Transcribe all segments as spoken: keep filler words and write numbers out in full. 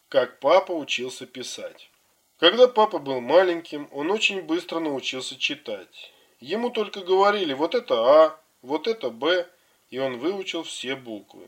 Как папа учился писать. Когда папа был маленьким, он очень быстро научился читать. Ему только говорили вот это А, вот это Б, и он выучил все буквы.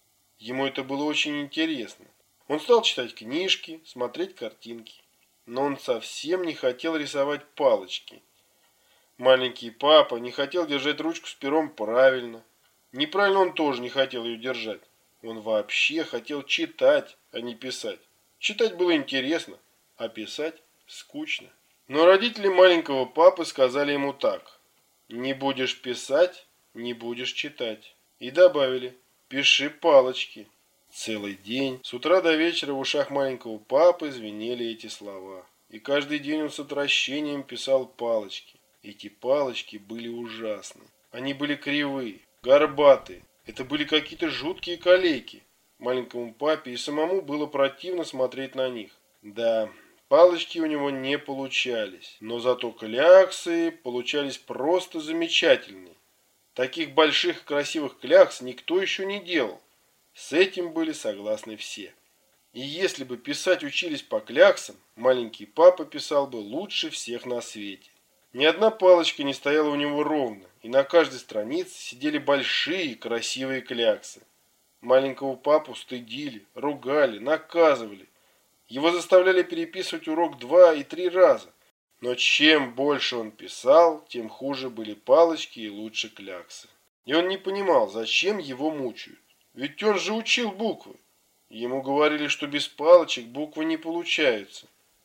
Ему это было очень интересно. Он стал читать книжки, смотреть картинки. Но он совсем не хотел рисовать палочки. Маленький папа не хотел держать ручку с пером правильно. Неправильно он тоже не хотел ее держать. Он вообще хотел читать, а не писать. Читать было интересно, а писать скучно. Но родители маленького папы сказали ему так: не будешь писать, не будешь читать. И добавили: пиши палочки. Целый день, с утра до вечера в ушах маленького папы звенели эти слова. И каждый день он с отвращением писал палочки. Эти палочки были ужасны. Они были кривые, горбатые. Это были какие-то жуткие калеки. Маленькому папе и самому было противно смотреть на них. Да, палочки у него не получались, но зато кляксы получались просто замечательные. Таких больших и красивых клякс никто еще не делал. С этим были согласны все. И если бы писать учились по кляксам, маленький папа писал бы лучше всех на свете. Ни одна палочка не стояла у него ровно, и на каждой странице сидели большие красивые кляксы. Маленького папу стыдили, ругали, наказывали. Его заставляли переписывать урок два и три раза. Но чем больше он писал, тем хуже были палочки и лучше кляксы. И он не понимал, зачем его мучают. Ведь он же учил буквы. Ему говорили, что без палочек буквы не получаются.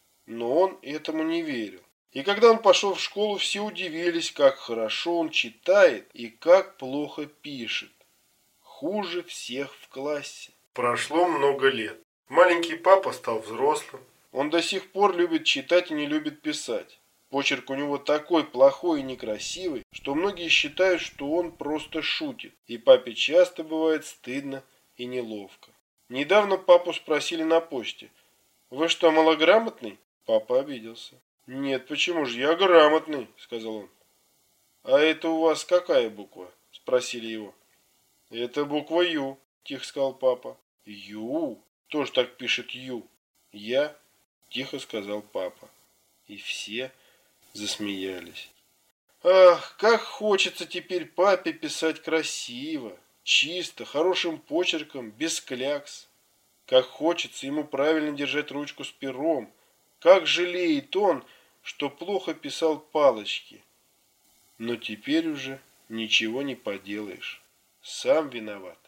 Но он этому не верил. И когда он пошел в школу, все удивились, как хорошо он читает и как плохо пишет. Хуже всех в классе. Прошло много лет. Маленький папа стал взрослым. Он до сих пор любит читать и не любит писать. Почерк у него такой плохой и некрасивый, что многие считают, что он просто шутит. И папе часто бывает стыдно и неловко. Недавно папу спросили на почте: «Вы что, малограмотный?» Папа обиделся. «Нет, почему же, я грамотный», — сказал он. «А это у вас какая буква?» — спросили его. «Это буква Ю», — тихо сказал папа. «Ю? Тоже так пишет Ю?» «Я?» — тихо сказал папа. И все засмеялись. Ах, как хочется теперь папе писать красиво, чисто, хорошим почерком, без клякс. Как хочется ему правильно держать ручку с пером. Как жалеет он, что плохо писал палочки. Но теперь уже ничего не поделаешь. Сам виноват.